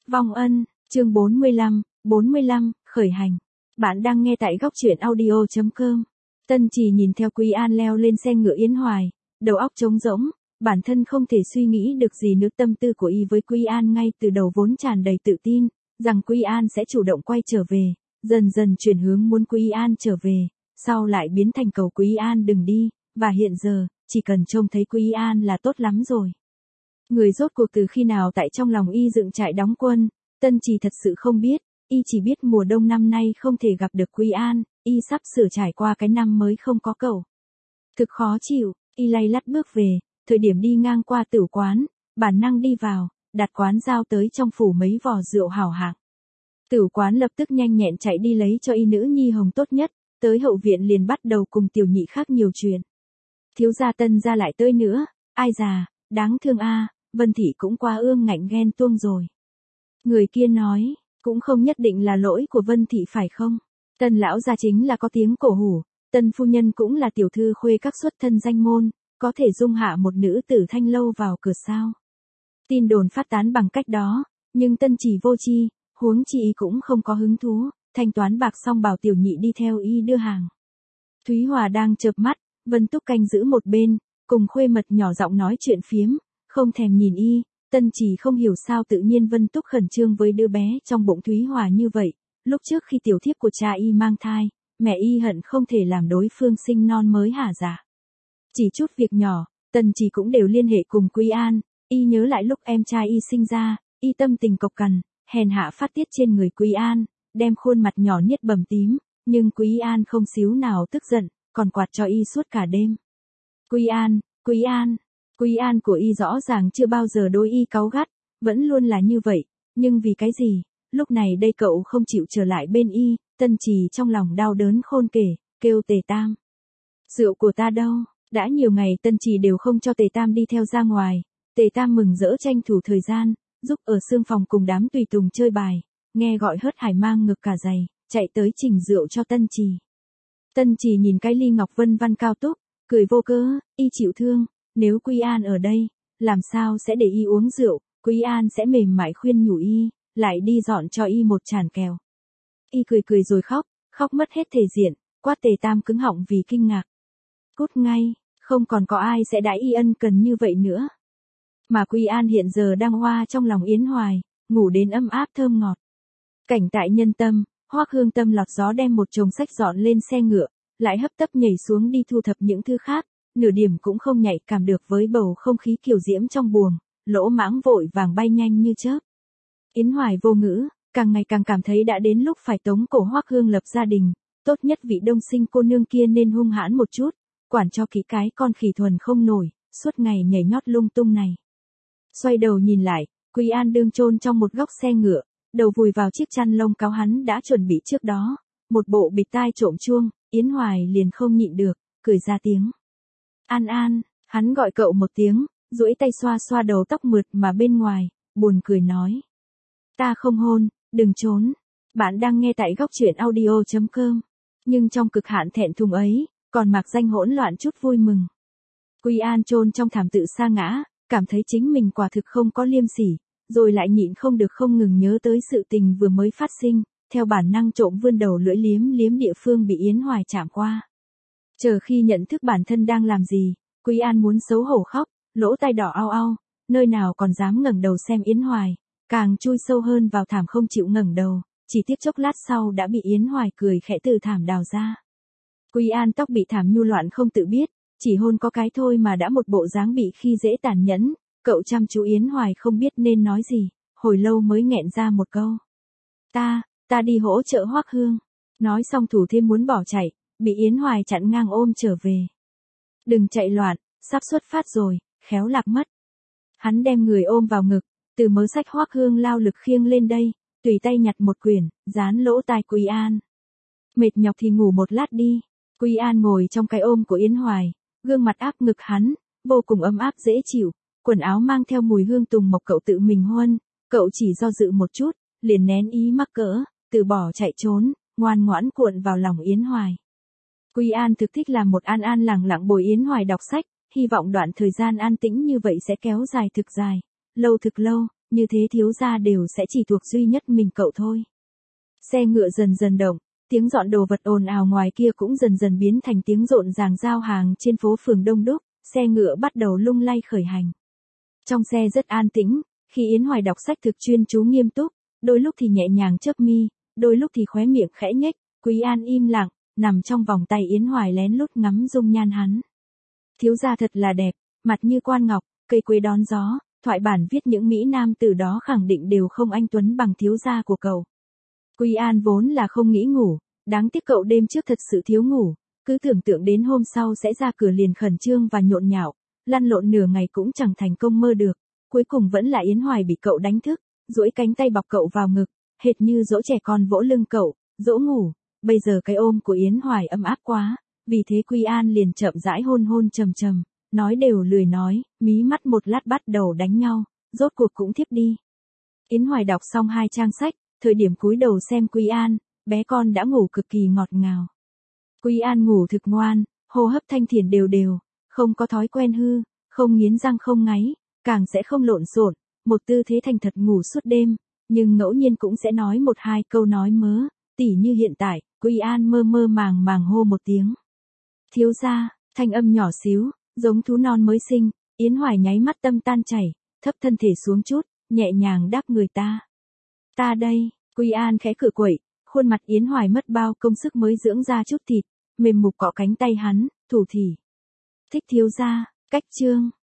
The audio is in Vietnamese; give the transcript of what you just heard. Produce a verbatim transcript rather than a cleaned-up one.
Vong ân, chương bốn mươi lăm, bốn mươi lăm, khởi hành. Bạn đang nghe tại góc truyện audio chấm com. Tân Trì nhìn theo Quý An leo lên xe ngựa Yến Hoài, đầu óc trống rỗng, bản thân không thể suy nghĩ được gì nữa. Tâm tư của y với Quý An ngay từ đầu vốn tràn đầy tự tin, rằng Quý An sẽ chủ động quay trở về, dần dần chuyển hướng muốn Quý An trở về, sau lại biến thành cầu Quý An đừng đi, và hiện giờ, chỉ cần trông thấy Quý An là tốt lắm rồi. Người rốt cuộc từ khi nào tại trong lòng y dựng trại đóng quân, Tân Trì thật sự không biết, y chỉ biết mùa đông năm nay không thể gặp được Quý An, y sắp sửa trải qua cái năm mới không có cậu. Thực khó chịu, y lay lắt bước về, thời điểm đi ngang qua tử quán, bản năng đi vào, đặt quán giao tới trong phủ mấy vò rượu hảo hạng. Tử quán lập tức nhanh nhẹn chạy đi lấy cho y nữ nhi hồng tốt nhất, tới hậu viện liền bắt đầu cùng tiểu nhị khác nhiều chuyện. Thiếu gia Tân gia lại tới nữa, ai già, đáng thương a, Vân Thị cũng qua ương ngạnh ghen tuông rồi. Người kia nói, cũng không nhất định là lỗi của Vân Thị phải không? Tân lão gia chính là có tiếng cổ hủ, Tân phu nhân cũng là tiểu thư khuê các xuất thân danh môn, có thể dung hạ một nữ tử thanh lâu vào cửa sao. Tin đồn phát tán bằng cách đó, nhưng Tân chỉ vô chi, huống chi cũng không có hứng thú, thanh toán bạc xong bảo tiểu nhị đi theo y đưa hàng. Thúy Hòa đang chợp mắt, Vân Túc canh giữ một bên, cùng khuê mật nhỏ giọng nói chuyện phiếm, không thèm nhìn y. Tân chỉ không hiểu sao tự nhiên Vân Túc khẩn trương với đứa bé trong bụng Thúy Hòa như vậy. Lúc trước khi tiểu thiếp của cha y mang thai, mẹ y hận không thể làm đối phương sinh non mới hả dạ. Chỉ chút việc nhỏ, Tân chỉ cũng đều liên hệ cùng Quý An, y nhớ lại lúc em trai y sinh ra, y tâm tình cộc cằn, hèn hạ phát tiết trên người Quý An, đem khuôn mặt nhỏ niết bầm tím, nhưng Quý An không xíu nào tức giận, còn quạt cho y suốt cả đêm. Quý An, Quý An, Quý An của y rõ ràng chưa bao giờ đối y cáu gắt, vẫn luôn là như vậy, nhưng vì cái gì, lúc này đây cậu không chịu trở lại bên y. Tân Trì trong lòng đau đớn khôn kể, kêu Tề Tam. Rượu của ta đâu? Đã nhiều ngày Tân Trì đều không cho Tề Tam đi theo ra ngoài, Tề Tam mừng rỡ tranh thủ thời gian, giúp ở xương phòng cùng đám tùy tùng chơi bài, nghe gọi hớt hải mang ngực cả giày, chạy tới chỉnh rượu cho Tân Trì. Tân Trì nhìn cái ly ngọc vân văn cao túc, cười vô cớ, y chịu thương, nếu Quý An ở đây, làm sao sẽ để y uống rượu, Quý An sẽ mềm mại khuyên nhủ y, lại đi dọn cho y một chản kèo. Y cười cười rồi khóc, khóc mất hết thể diện, quát Tề Tam cứng họng vì kinh ngạc. Cút ngay, không còn có ai sẽ đãi y ân cần như vậy nữa. Mà Quý An hiện giờ đang hoa trong lòng Yến Hoài, ngủ đến ấm áp thơm ngọt. Cảnh tại nhân tâm, Hoắc Hương Tâm lọt gió đem một chồng sách dọn lên xe ngựa, lại hấp tấp nhảy xuống đi thu thập những thứ khác, nửa điểm cũng không nhạy cảm được với bầu không khí kiều diễm trong buồng, lỗ mãng vội vàng bay nhanh như chớp. Yến Hoài vô ngữ, càng ngày càng cảm thấy đã đến lúc phải tống cổ Hoắc Hương lập gia đình, tốt nhất vị đông sinh cô nương kia nên hung hãn một chút, quản cho kỹ cái con khỉ thuần không nổi, suốt ngày nhảy nhót lung tung này. Xoay đầu nhìn lại, Quý An đương chôn trong một góc xe ngựa, đầu vùi vào chiếc chăn lông cáo hắn đã chuẩn bị trước đó, một bộ bịt tai trộm chuông, Yến Hoài liền không nhịn được, cười ra tiếng. An An, hắn gọi cậu một tiếng, duỗi tay xoa xoa đầu tóc mượt mà bên ngoài, buồn cười nói. Ta không hôn, đừng trốn. Bạn đang nghe tại góc truyện audio chấm com. Nhưng trong cực hạn thẹn thùng ấy, còn mặc danh hỗn loạn chút vui mừng. Quý An chôn trong thảm tự sa ngã, cảm thấy chính mình quả thực không có liêm sỉ, rồi lại nhịn không được không ngừng nhớ tới sự tình vừa mới phát sinh, theo bản năng trộm vươn đầu lưỡi liếm liếm địa phương bị Yến Hoài chạm qua. Chờ khi nhận thức bản thân đang làm gì, Quý An muốn xấu hổ khóc, lỗ tai đỏ au au, nơi nào còn dám ngẩng đầu xem Yến Hoài, càng chui sâu hơn vào thảm không chịu ngẩng đầu, chỉ tiếc chốc lát sau đã bị Yến Hoài cười khẽ từ thảm đào ra. Quý An tóc bị thảm nhu loạn không tự biết, chỉ hôn có cái thôi mà đã một bộ dáng bị khi dễ tàn nhẫn, cậu chăm chú Yến Hoài không biết nên nói gì, hồi lâu mới nghẹn ra một câu. Ta, ta đi hỗ trợ Hoắc Hương. Nói xong thủ thêm muốn bỏ chạy, bị Yến Hoài chặn ngang ôm trở về. Đừng chạy loạn, sắp xuất phát rồi, khéo lạc mất. Hắn đem người ôm vào ngực, từ mớ sách Hoắc Hương lao lực khiêng lên đây, tùy tay nhặt một quyển, dán lỗ tai Quý An. Mệt nhọc thì ngủ một lát đi. Quý An ngồi trong cái ôm của Yến Hoài, gương mặt áp ngực hắn, vô cùng ấm áp dễ chịu, quần áo mang theo mùi hương tùng mộc cậu tự mình huân, cậu chỉ do dự một chút, liền nén ý mắc cỡ, từ bỏ chạy trốn, ngoan ngoãn cuộn vào lòng Yến Hoài. Quý An thực thích làm một An An lẳng lặng bồi Yến Hoài đọc sách, hy vọng đoạn thời gian an tĩnh như vậy sẽ kéo dài thực dài, lâu thực lâu, như thế thiếu gia đều sẽ chỉ thuộc duy nhất mình cậu thôi. Xe ngựa dần dần động, tiếng dọn đồ vật ồn ào ngoài kia cũng dần dần biến thành tiếng rộn ràng giao hàng trên phố phường đông đúc, xe ngựa bắt đầu lung lay khởi hành. Trong xe rất an tĩnh, khi Yến Hoài đọc sách thực chuyên chú nghiêm túc, đôi lúc thì nhẹ nhàng chớp mi, đôi lúc thì khóe miệng khẽ nhếch, Quý An im lặng, nằm trong vòng tay Yến Hoài lén lút ngắm dung nhan hắn. Thiếu gia thật là đẹp, mặt như quan ngọc, cây quế đón gió, thoại bản viết những mỹ nam từ đó khẳng định đều không anh tuấn bằng thiếu gia của cậu. Quý An vốn là không nghĩ ngủ, đáng tiếc cậu đêm trước thật sự thiếu ngủ, cứ tưởng tượng đến hôm sau sẽ ra cửa liền khẩn trương và nhộn nhạo, lăn lộn nửa ngày cũng chẳng thành công mơ được, cuối cùng vẫn là Yến Hoài bị cậu đánh thức, duỗi cánh tay bọc cậu vào ngực, hệt như dỗ trẻ con vỗ lưng cậu, dỗ ngủ. Bây giờ cái ôm của Yến Hoài ấm áp quá, vì thế Quý An liền chậm rãi hôn hôn trầm trầm, nói đều lười nói, mí mắt một lát bắt đầu đánh nhau, rốt cuộc cũng thiếp đi. Yến Hoài đọc xong hai trang sách, thời điểm cúi đầu xem Quý An, bé con đã ngủ cực kỳ ngọt ngào. Quý An ngủ thực ngoan, hô hấp thanh thiền đều đều, không có thói quen hư, không nghiến răng không ngáy, càng sẽ không lộn xộn, một tư thế thành thật ngủ suốt đêm, nhưng ngẫu nhiên cũng sẽ nói một hai câu nói mớ, tỉ như hiện tại, Quý An mơ mơ màng màng hô một tiếng. Thiếu gia, thanh âm nhỏ xíu, giống thú non mới sinh, Yến Hoài nháy mắt tâm tan chảy, thấp thân thể xuống chút, nhẹ nhàng đáp người ta. Ta đây, Quý An khẽ cựa quậy, khuôn mặt Yến Hoài mất bao công sức mới dưỡng ra chút thịt, mềm mục cọ cánh tay hắn, thủ thỉ. Thích thiếu gia, cách chương.